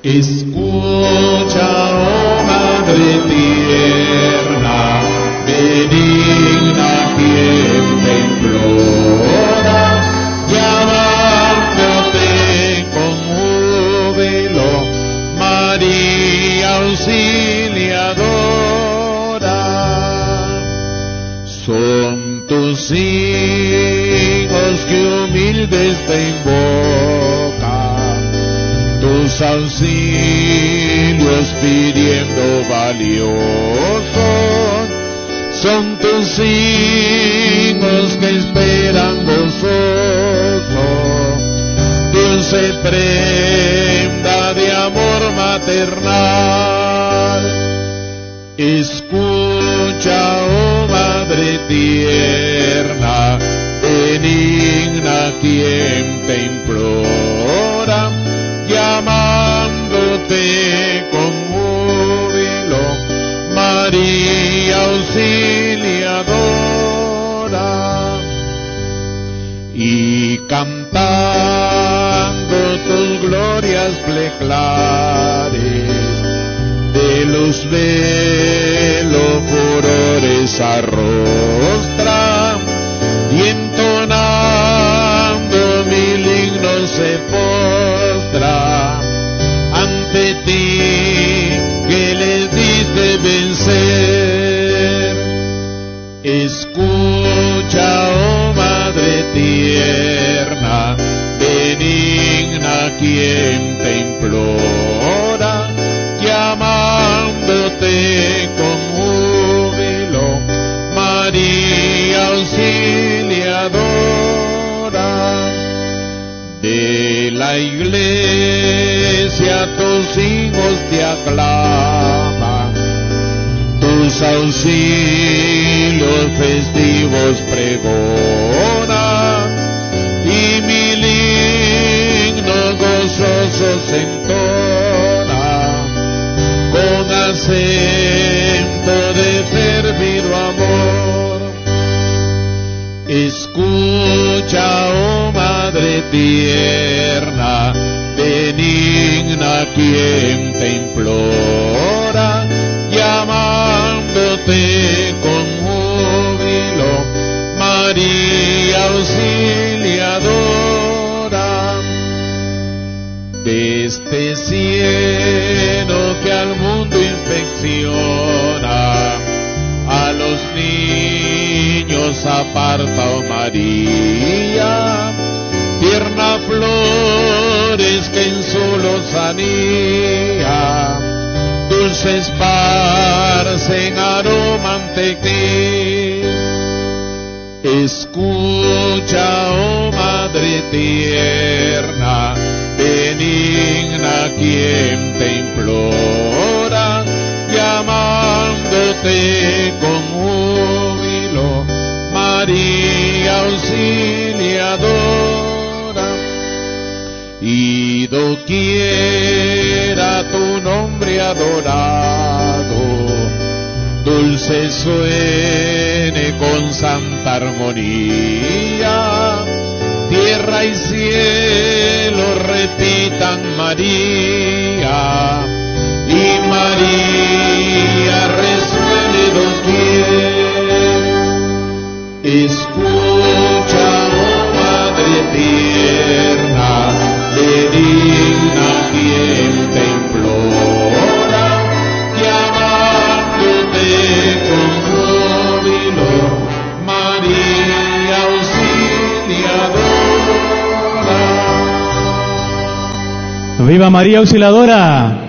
Escucha, oh Madre tierna, benigna, quien te implora, llamándote con júbilo, María auxiliadora. Son tus hijos que humildes te invocan, tus auxilios pidiendo valiosos. Son tus hijos que esperan gozosos dulce prenda de amor maternal. Escucha, oh Madre tierna, benigna, quien te implora, llamándote con júbilo, María auxiliadora. Y cantando tus glorias pleclares, de luz velo furores arrostran, y entonando mil himnos se postra ante ti que les diste vencer. Escucha, oh Madre tierna, benigna, quien te implora, llamándote con júbilo, María auxiliadora. De la iglesia tus hijos te aclaman, tus auxilios festivos pregonan, y mil himnos gozosos entonan con acento de fervido amor. Escucha, oh Madre tierna, benigna, quien te implora, llamándote con júbilo, María auxiliadora. De este cielo que al mundo infecciona, a los niños aparta, oh María, tierna flores que en su lozanía dulce esparcen aroma ante ti. Escucha, oh Madre tierna, benigna, quien te implora, llamándote con júbilo, María auxiliadora. Y doquiera tu nombre adorado, dulce suene con santa armonía, tierra y cielo repitan María, y María resuene doquier. Escucha, oh Madre tierna, benigna, quien te implora, llamándote con júbilo, María auxiliadora. ¡Viva María auxiliadora!